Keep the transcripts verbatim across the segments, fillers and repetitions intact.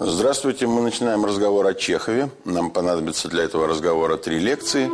Здравствуйте, мы начинаем разговор о Чехове. Нам понадобится для этого разговора три лекции.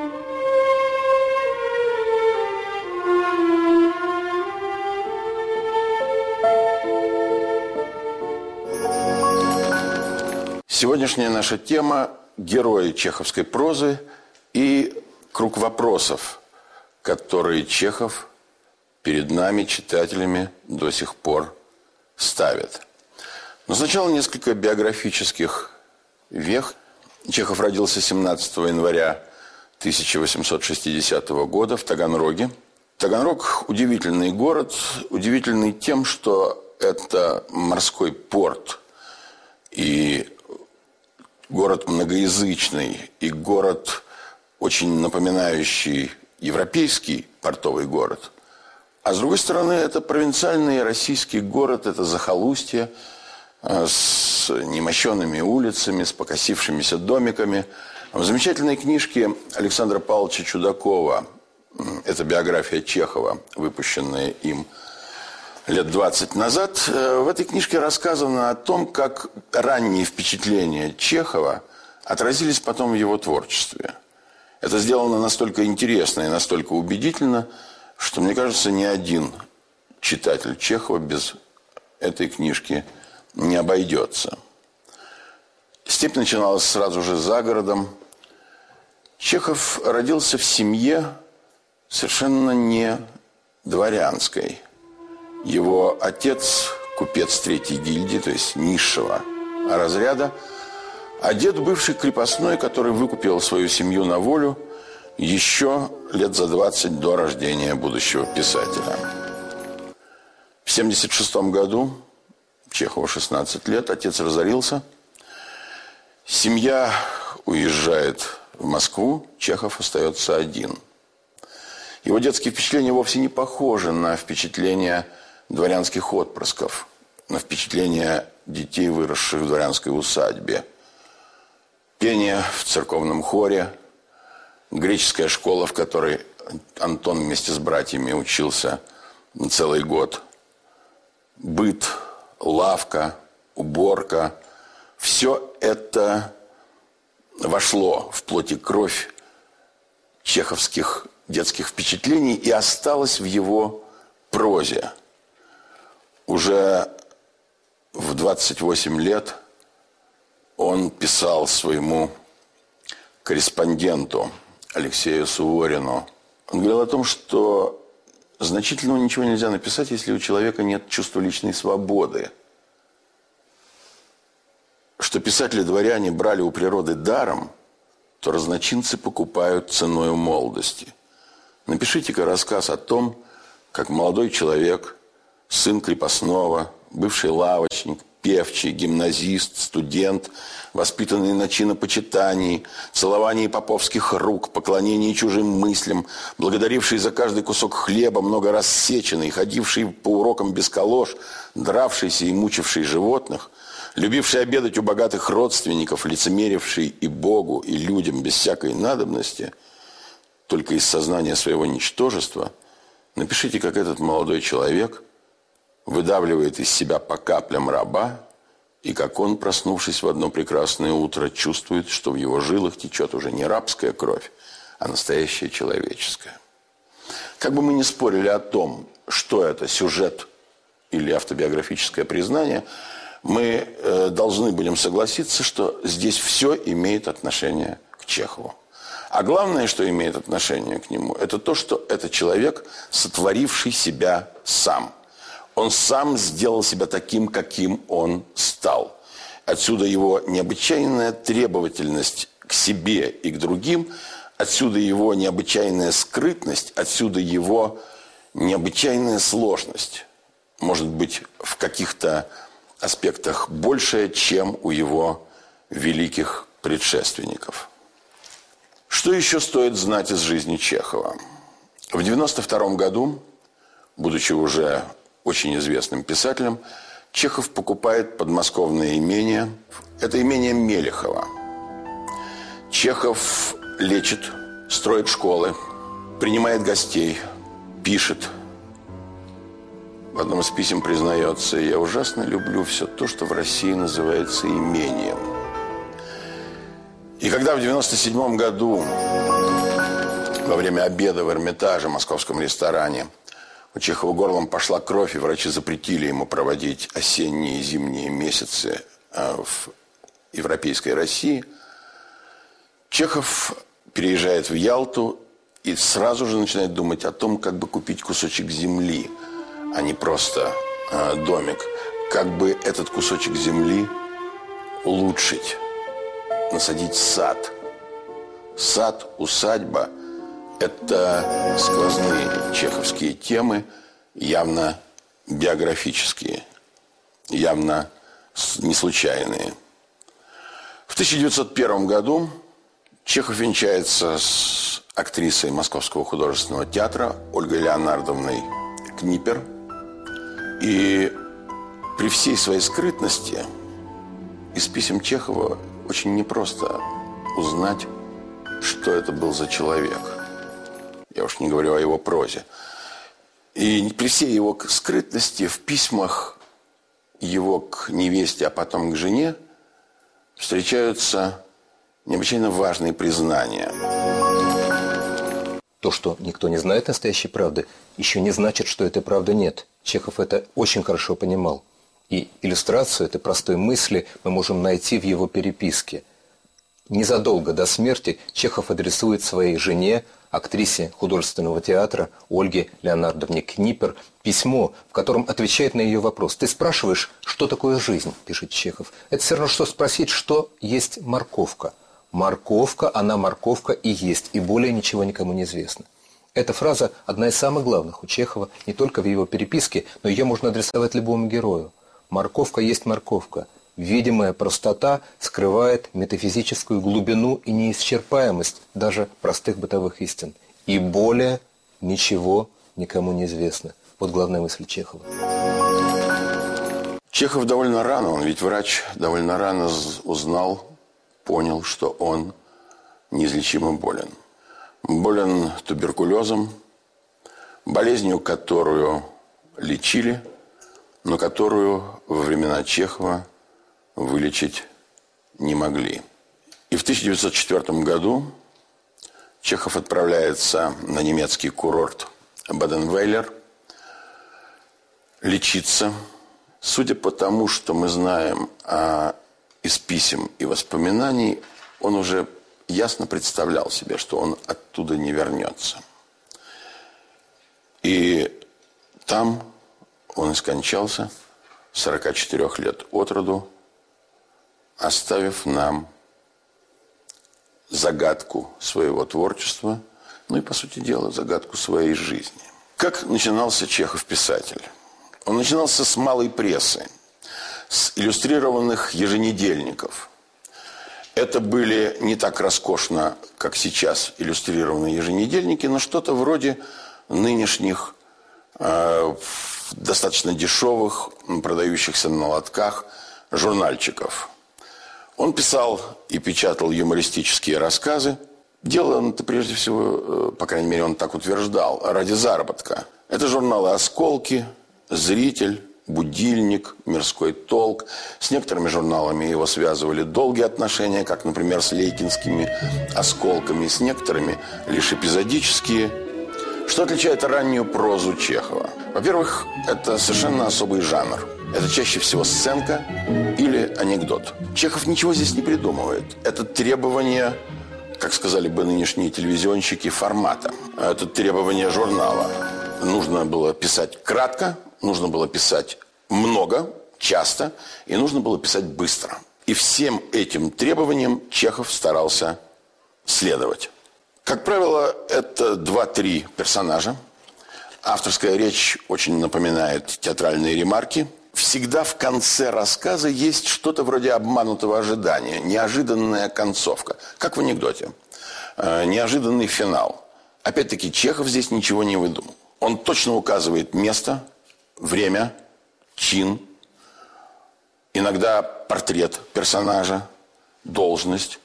Сегодняшняя наша тема – герои чеховской прозы и круг вопросов, которые Чехов перед нами, читателями, до сих пор ставит. Но сначала несколько биографических вех. Чехов родился семнадцатого января тысяча восемьсот шестидесятого года в Таганроге. Таганрог – удивительный город, удивительный тем, что это морской порт и город многоязычный, и город, очень напоминающий европейский портовый город. А с другой стороны, это провинциальный российский город, это захолустье с немощенными улицами, с покосившимися домиками. В замечательной книжке Александра Павловича Чудакова, это биография Чехова, выпущенная им лет двадцать назад, в этой книжке рассказано о том, как ранние впечатления Чехова отразились потом в его творчестве. Это сделано настолько интересно и настолько убедительно, что, мне кажется, ни один читатель Чехова без этой книжки не обойдется. Степь начиналась сразу же за городом. Чехов родился в семье совершенно не дворянской. Его отец – купец третьей гильдии, то есть низшего разряда, а дед – бывший крепостной, который выкупил свою семью на волю еще лет за двадцать до рождения будущего писателя. В семьдесят шестом году, Чехову шестнадцать лет, отец разорился. Семья уезжает в Москву, Чехов остается один. Его детские впечатления вовсе не похожи на впечатления дворянских отпрысков, на впечатления детей, выросших в дворянской усадьбе. Пение в церковном хоре, греческая школа, в которой Антон вместе с братьями учился целый год, быт, лавка, уборка – все это вошло в плоть и кровь чеховских детских впечатлений и осталось в его прозе. Уже в двадцать восемь лет он писал своему корреспонденту Алексею Суворину. Он говорил о том, что значительного ничего нельзя написать, если у человека нет чувства личной свободы. Что писатели-дворяне брали у природы даром, то разночинцы покупают ценою молодости. Напишите-ка рассказ о том, как молодой человек, сын крепостного, бывший лавочник, певчий, гимназист, студент, воспитанный на чинопочитании, целовании поповских рук, поклонении чужим мыслям, благодаривший за каждый кусок хлеба, много раз сеченный, ходивший по урокам без калош, дравшийся и мучивший животных, любивший обедать у богатых родственников, лицемеривший и Богу, и людям без всякой надобности, только из сознания своего ничтожества, напишите, как этот молодой человек выдавливает из себя по каплям раба, и как он, проснувшись в одно прекрасное утро, чувствует, что в его жилах течет уже не рабская кровь, а настоящая человеческая. Как бы мы ни спорили о том, что это сюжет или автобиографическое признание, мы э, должны будем согласиться, что здесь все имеет отношение к Чехову. А главное, что имеет отношение к нему, это то, что это человек, сотворивший себя сам. Он сам сделал себя таким, каким он стал. Отсюда его необычайная требовательность к себе и к другим, отсюда его необычайная скрытность, отсюда его необычайная сложность. Может быть, в каких-то аспектах большая, чем у его великих предшественников. Что еще стоит знать из жизни Чехова? В девяносто втором году, будучи уже очень известным писателем, Чехов покупает подмосковное имение. Это имение Мелехова. Чехов лечит, строит школы, принимает гостей, пишет. в одном из писем признается: «Я ужасно люблю все то, что в России называется имением». И когда в девяносто седьмом году во время обеда в Эрмитаже, московском ресторане, у Чехова горлом пошла кровь, и врачи запретили ему проводить осенние и зимние месяцы в европейской России, Чехов переезжает в Ялту и сразу же начинает думать о том, как бы купить кусочек земли, а не просто э, домик. Как бы этот кусочек земли улучшить, насадить сад. Сад, усадьба – это сквозные чеховские темы, явно биографические, явно не случайные. В тысяча девятьсот первом году Чехов венчается с актрисой Московского художественного театра Ольгой Леонардовной Книпер. И при всей своей скрытности из писем Чехова очень непросто узнать, что это был за человек. Я уж не говорю о его прозе. И при всей его скрытности в письмах его к невесте, а потом к жене встречаются необычайно важные признания. То, что никто не знает настоящей правды, еще не значит, что этой правды нет. Чехов это очень хорошо понимал. И иллюстрацию этой простой мысли мы можем найти в его переписке. Незадолго до смерти Чехов адресует своей жене, актрисе художественного театра Ольге Леонардовне Книпер, письмо, в котором отвечает на ее вопрос. «Ты спрашиваешь, что такое жизнь?» – пишет Чехов. «Это все равно, что спросить, что есть морковка. Морковка, она морковка и есть, и более ничего никому не известно». Эта фраза одна из самых главных у Чехова, не только в его переписке, но ее можно адресовать любому герою. Морковка есть морковка. Видимая простота скрывает метафизическую глубину и неисчерпаемость даже простых бытовых истин. И более ничего никому не известно. Вот главная мысль Чехова. Чехов довольно рано, он ведь врач, довольно рано узнал, понял, что он неизлечимо болен. Болен туберкулезом, болезнью, которую лечили, но которую во времена Чехова вылечить не могли. И в тысяча девятьсот четвёртом году Чехов отправляется на немецкий курорт Баден-Вейлер лечиться. Судя по тому, что мы знаем а, из писем и воспоминаний, он уже ясно представлял себе, что он оттуда не вернется. И там он и скончался, сорока четырёх лет от роду, оставив нам загадку своего творчества, ну и, по сути дела, загадку своей жизни. Как начинался Чехов-писатель? Он начинался с малой прессы, с иллюстрированных еженедельников. Это были не так роскошно, как сейчас, иллюстрированные еженедельники, но что-то вроде нынешних, э, достаточно дешевых, продающихся на лотках журнальчиков. Он писал и печатал юмористические рассказы. Делал он это прежде всего, по крайней мере, он так утверждал, ради заработка. Это журналы «Осколки», «Зритель», «Будильник», «Мирской толк». С некоторыми журналами его связывали долгие отношения, как, например, с лейкинскими «Осколками», с некоторыми лишь эпизодические. Что отличает раннюю прозу Чехова? Во-первых, это совершенно особый жанр. Это чаще всего сценка или анекдот. Чехов ничего здесь не придумывает. Это требование, как сказали бы нынешние телевизионщики, формата. Это требование журнала. Нужно было писать кратко, нужно было писать много, часто, и нужно было писать быстро. И всем этим требованиям Чехов старался следовать. Как правило, это два-три персонажа. Авторская речь очень напоминает театральные ремарки. Всегда в конце рассказа есть что-то вроде обманутого ожидания, неожиданная концовка, как в анекдоте, э, неожиданный финал. Опять-таки, Чехов здесь ничего не выдумал. Он точно указывает место, время, чин, иногда портрет персонажа, должность.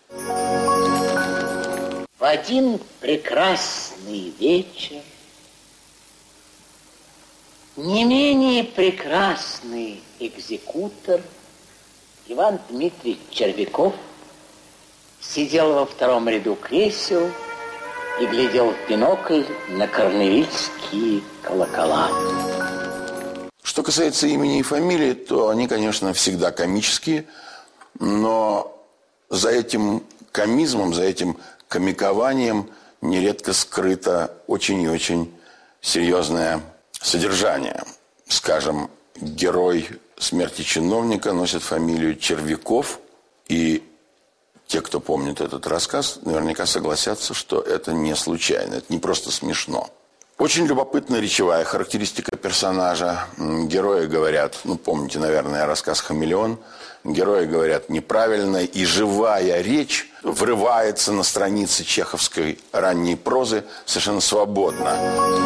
В один прекрасный вечер Не менее прекрасный экзекутор Иван Дмитриевич Червяков сидел во втором ряду кресел и глядел в бинокль на корневильские колокола. Что касается имени и фамилии, то они, конечно, всегда комические, но за этим комизмом, за этим комикованием нередко скрыто очень и очень серьезное содержание. Скажем, герой «Смерти чиновника» носит фамилию Червяков, и те, кто помнит этот рассказ, наверняка согласятся, что это не случайно, это не просто смешно. Очень любопытная речевая характеристика персонажа. Герои говорят, ну, помните, наверное, рассказ «Хамелеон», герои говорят неправильно, и живая речь врывается на страницы чеховской ранней прозы совершенно свободно.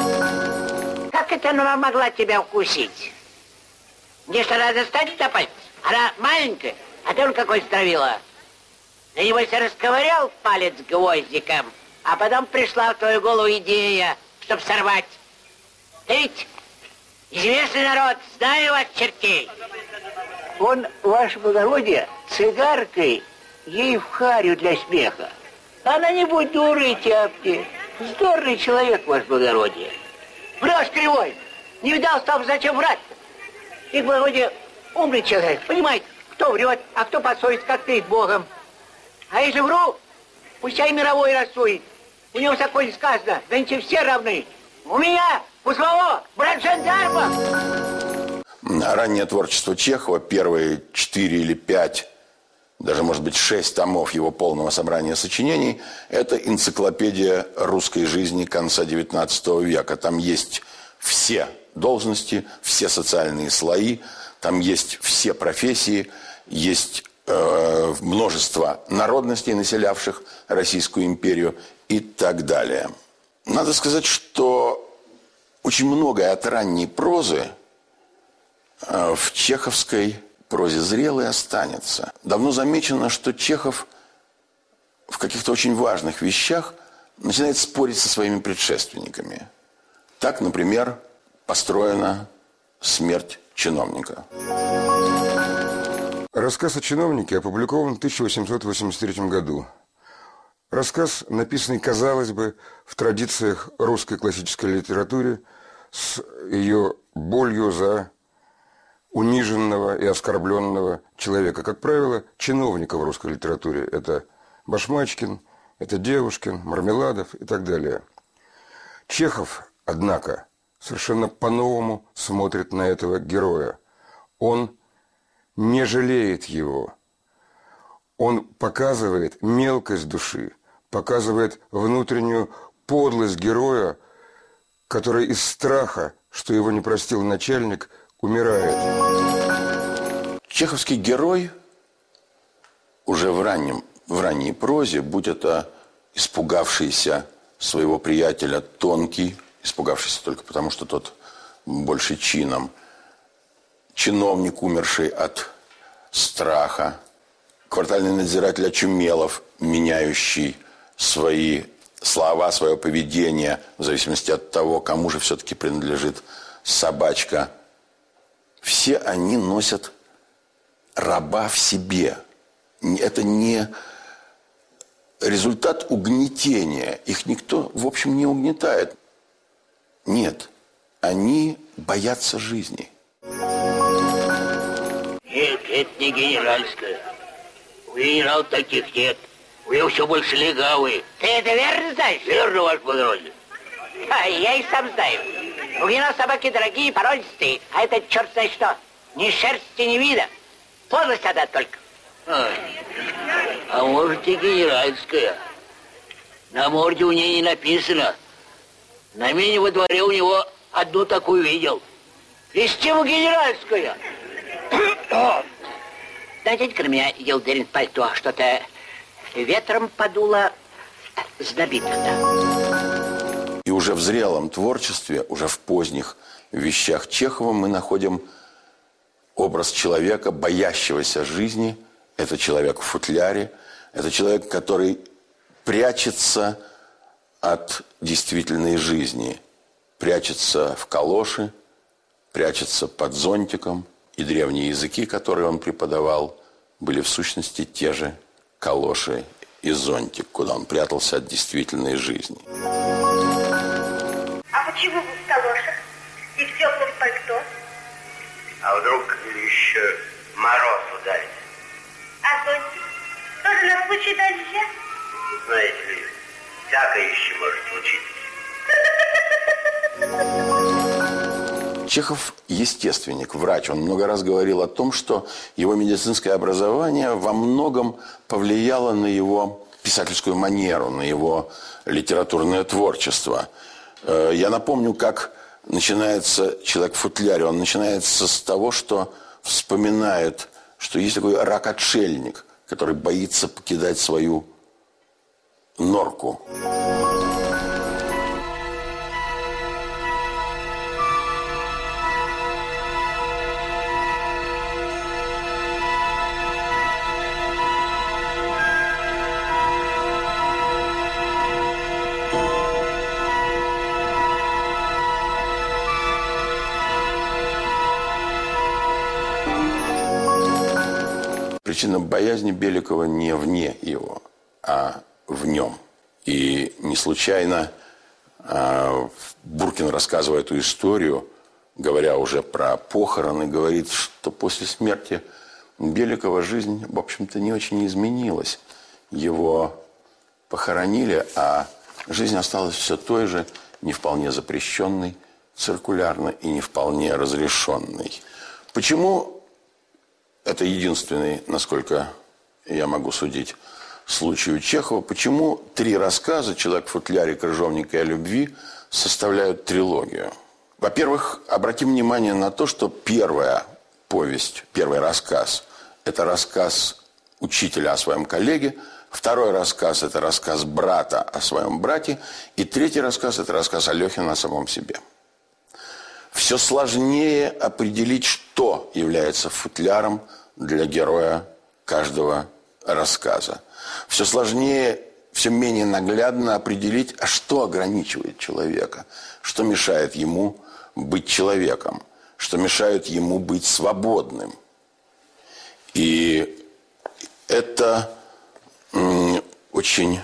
Как это она могла тебя укусить? Мне что, надо достать на палец? Она маленькая, а ты он какой стравила. Да небось расковырял палец гвоздиком, а потом пришла в твою голову идея, чтобы сорвать. Ты ведь известный народ, знаю вас, чертей. Он, ваше благородие, цигаркой ей в харю для смеха. Она не будь дурой, тяпки. Здоровый человек, ваше благородие. Врешь кривой. Не видал, стал, зачем врать-то? Ты, благородие, умный человек, понимаете, кто врет, а кто по совести, как перед Богом. А если вру, пускай мировой рассудит. У него такое сказано, нынче все равны. У меня, у самого, брат жандарма. Раннее творчество Чехова, первые четыре или пять, даже, может быть, шесть томов его полного собрания сочинений, это энциклопедия русской жизни конца девятнадцатого века. Там есть все должности, все социальные слои, там есть все профессии, есть э, множество народностей, населявших Российскую империю и так далее. Надо сказать, что очень многое от ранней прозы э, в чеховской прозе зрелой останется. Давно замечено, что Чехов в каких-то очень важных вещах начинает спорить со своими предшественниками. Так, например, построена «Смерть чиновника». Рассказ о чиновнике опубликован в тысяча восемьсот восемьдесят третьем году. Рассказ, написанный, казалось бы, в традициях русской классической литературы, с ее болью за униженного и оскорбленного человека. Как правило, чиновника в русской литературе – это Башмачкин, это Девушкин, Мармеладов и так далее. Чехов, однако, совершенно по-новому смотрит на этого героя. Он не жалеет его. Он показывает мелкость души, показывает внутреннюю подлость героя, который из страха, что его не простил начальник, умирает. Чеховский герой уже в, раннем, в ранней прозе, будь это испугавшийся своего приятеля Тонкий, испугавшийся только потому, что тот больше чином, чиновник, умерший от страха, квартальный надзиратель Очумелов, меняющий свои слова, свое поведение в зависимости от того, кому же все-таки принадлежит собачка. Все они носят раба в себе. Это не результат угнетения. Их никто, в общем, не угнетает. Нет, они боятся жизни. Нет, это не генеральская. У генерала таких нет. У него все больше легавые. Ты это верно знаешь? Верно, ваше благородие. А, я и сам знаю. У генерала собаки дорогие, породистые, а это черт знает что. Ни шерсти, ни вида. Подлость одна только. А, а может и генеральская. На морде у ней не написано. На мене во дворе у него одну такую видел. И с чем генеральская? Да, дядька на меня елдерин пальто, что-то ветром подуло, знобит-то. И уже в зрелом творчестве, уже в поздних вещах Чехова мы находим образ человека, боящегося жизни. Это человек в футляре, это человек, который прячется от действительной жизни, прячется в калоши, прячется под зонтиком, и древние языки, которые он преподавал, были в сущности те же калоши и зонтик, куда он прятался от действительной жизни. А почему вы в калошах и в теплом пальто? А вдруг еще мороз ударит? А зонтик? Тоже на случай дождя? Знаете ли, всякое еще может случиться. Чехов естественник, врач. Он много раз говорил о том, что его медицинское образование во многом повлияло на его писательскую манеру, на его литературное творчество. Я напомню, как начинается «Человек в футляре». Он начинается с того, что вспоминает, что есть такой рак-отшельник, который боится покидать свою норку. Причина боязни Беликова не вне его, а в нем. И не случайно э, Буркин, рассказывая эту историю, говоря уже про похороны, говорит, что после смерти Беликова жизнь, в общем-то, не очень изменилась. Его похоронили, а жизнь осталась все той же, не вполне запрещенной, циркулярной и не вполне разрешенной. Почему? Это единственный, насколько я могу судить, случай у Чехова. Почему три рассказа «Человек в футляре», «Крыжовник» и «О любви» составляют трилогию? Во-первых, обратим внимание на то, что первая повесть, первый рассказ – это рассказ учителя о своем коллеге, второй рассказ – это рассказ брата о своем брате, и третий рассказ – это рассказ Алехина о самом себе. Все сложнее определить, что является футляром для героя каждого рассказа. Все сложнее, все менее наглядно определить, а что ограничивает человека, что мешает ему быть человеком, что мешает ему быть свободным. И это м, очень,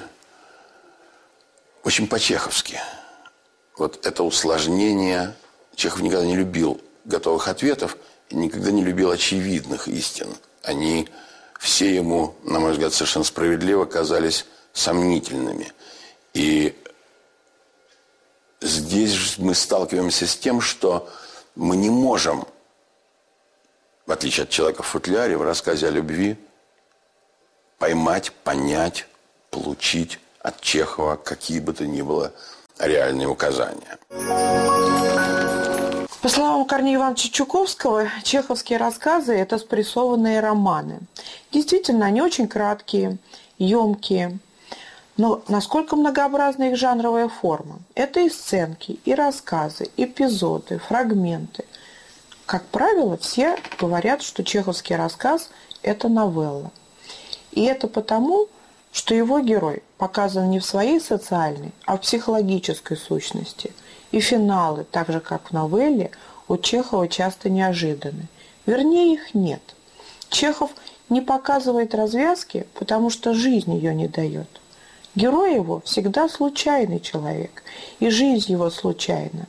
очень по-чеховски. Вот это усложнение. Чехов никогда не любил готовых ответов и никогда не любил очевидных истин. Они все ему, на мой взгляд, совершенно справедливо казались сомнительными. И здесь мы сталкиваемся с тем, что мы не можем, в отличие от «Человека в футляре», в рассказе о любви, поймать, понять, получить от Чехова какие бы то ни было реальные указания. По словам Корнея Ивановича Чуковского, чеховские рассказы – это спрессованные романы. Действительно, они очень краткие, емкие. Но насколько многообразна их жанровая форма? Это и сценки, и рассказы, эпизоды, фрагменты. Как правило, все говорят, что чеховский рассказ – это новелла. И это потому, что его герой показан не в своей социальной, а в психологической сущности. И финалы, так же как в новелле, у Чехова часто неожиданны. Вернее, их нет. Чехов не показывает развязки, потому что жизнь ее не дает. Герой его всегда случайный человек, и жизнь его случайна.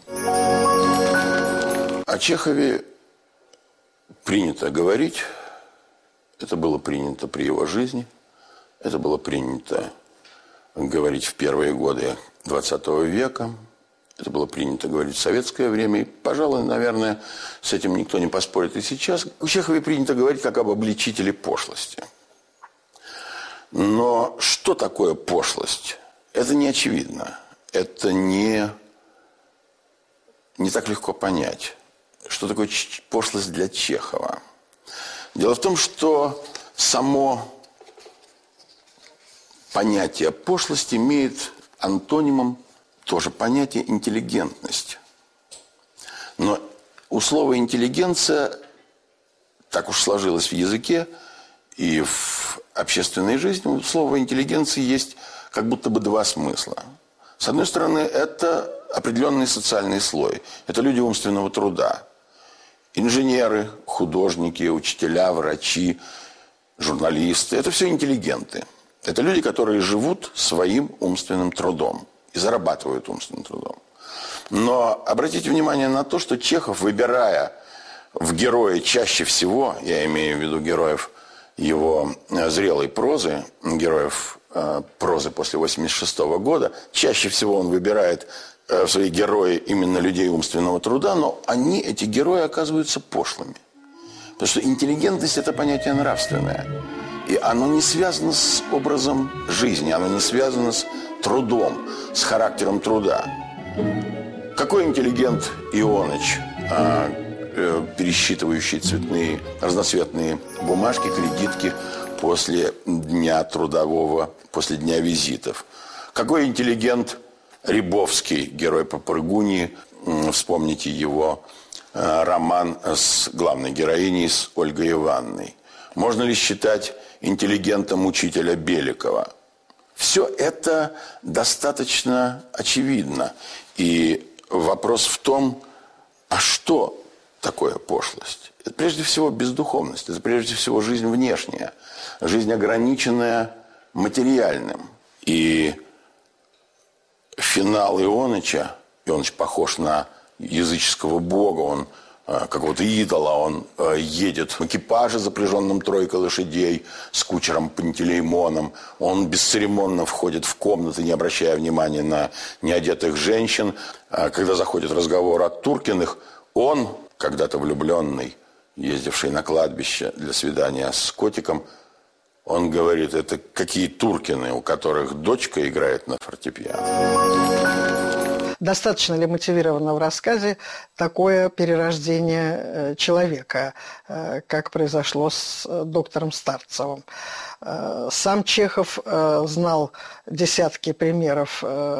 О Чехове принято говорить, это было принято при его жизни, это было принято говорить в первые годы двадцатого века, это было принято говорить в советское время, и, пожалуй, наверное, с этим никто не поспорит и сейчас. У Чехова принято говорить как об обличителе пошлости. Но что такое пошлость? Это не очевидно. Это не, не так легко понять. Что такое пошлость для Чехова? Дело в том, что само понятие пошлости имеет антонимом тоже понятие интеллигентность. Но у слова интеллигенция так уж сложилось в языке и в общественной жизни. У слова интеллигенции есть как будто бы два смысла. С одной стороны, это определенный социальный слой. Это люди умственного труда. Инженеры, художники, учителя, врачи, журналисты – это все интеллигенты. Это люди, которые живут своим умственным трудом и зарабатывают умственным трудом. Но обратите внимание на то, что Чехов, выбирая в герои чаще всего, я имею в виду героев его зрелой прозы, героев э, прозы после восемьдесят шестого года, чаще всего он выбирает э, в свои герои именно людей умственного труда, но они, эти герои, оказываются пошлыми. Потому что интеллигентность – это понятие нравственное. И оно не связано с образом жизни, оно не связано с трудом, с характером труда. Какой интеллигент Ионыч, а, э, пересчитывающий цветные, разноцветные бумажки, кредитки после дня трудового, после дня визитов? Какой интеллигент Рябовский, герой Попрыгуньи, вспомните его э, роман с главной героиней, с Ольгой Ивановной. Можно ли считать интеллигентом учителя Беликова? Все это достаточно очевидно. И вопрос в том, а что такое пошлость? Это прежде всего бездуховность, это прежде всего жизнь внешняя, жизнь, ограниченная материальным. И финал Ионыча, Ионыч похож на языческого бога, он какого-то идола, он едет в экипаже, запряженном тройкой лошадей, с кучером Пантелеймоном. Он бесцеремонно входит в комнаты, не обращая внимания на неодетых женщин. Когда заходит разговор о Туркиных, он, когда-то влюбленный, ездивший на кладбище для свидания с котиком, он говорит, это какие Туркины, у которых дочка играет на фортепиано. Достаточно ли мотивировано в рассказе такое перерождение человека, как произошло с доктором Старцевым? Сам Чехов знал десятки примеров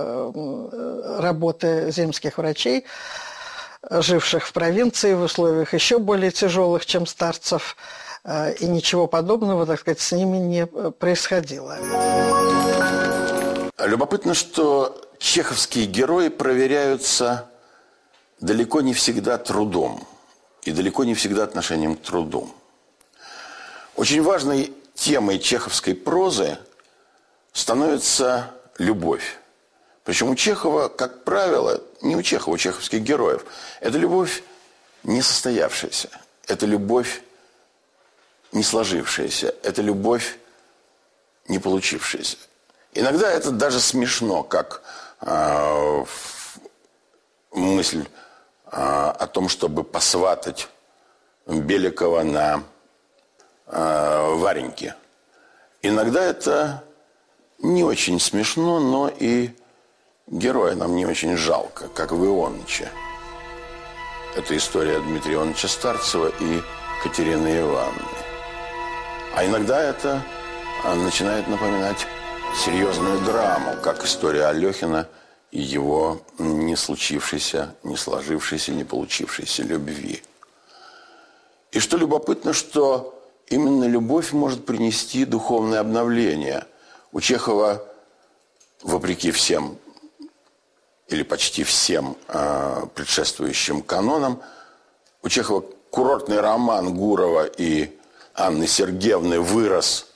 работы земских врачей, живших в провинции в условиях еще более тяжелых, чем Старцев, и ничего подобного, так сказать, с ними не происходило. Любопытно, что чеховские герои проверяются далеко не всегда трудом и далеко не всегда отношением к труду. Очень важной темой чеховской прозы становится любовь. Причем у Чехова, как правило, не у Чехова, у чеховских героев, это любовь не состоявшаяся, это любовь не сложившаяся, это любовь не получившаяся. Иногда это даже смешно, как э, мысль э, о том, чтобы посватать Беликова на э, Вареньке. Иногда это не очень смешно, но и героя нам не очень жалко, как в Ионыче. Это история Дмитрия Ивановича Старцева и Катерины Ивановны. А иногда это э, начинает напоминать серьезную драму, как история Алехина и его не случившейся, не сложившейся, не получившейся любви. И что любопытно, что именно любовь может принести духовное обновление. У Чехова, вопреки всем или почти всем э, предшествующим канонам, у Чехова курортный роман Гурова и Анны Сергеевны вырос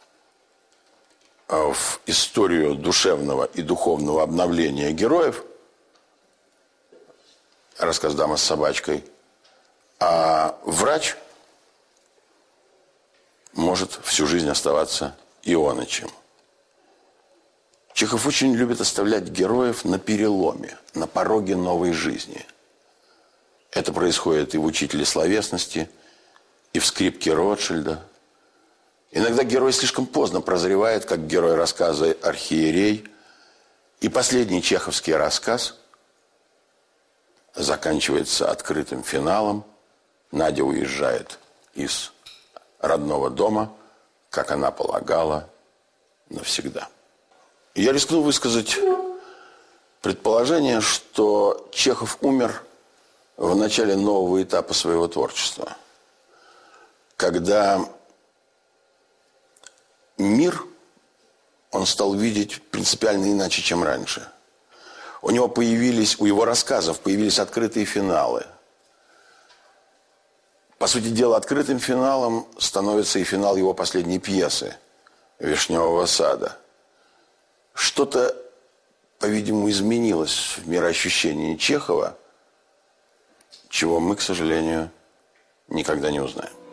в историю душевного и духовного обновления героев, рассказ «Дама с собачкой», а врач может всю жизнь оставаться Ионычем. Чехов очень любит оставлять героев на переломе, на пороге новой жизни. Это происходит и в «Учителе словесности», и в «Скрипке Ротшильда». Иногда герой слишком поздно прозревает, как герой рассказа «Архиерей». И последний чеховский рассказ заканчивается открытым финалом. Надя уезжает из родного дома, как она полагала, навсегда. И я рискну высказать предположение, что Чехов умер в начале нового этапа своего творчества, когда мир он стал видеть принципиально иначе, чем раньше. У него появились, у его рассказов появились открытые финалы. По сути дела, открытым финалом становится и финал его последней пьесы «Вишневого сада». Что-то, по-видимому, изменилось в мироощущении Чехова, чего мы, к сожалению, никогда не узнаем.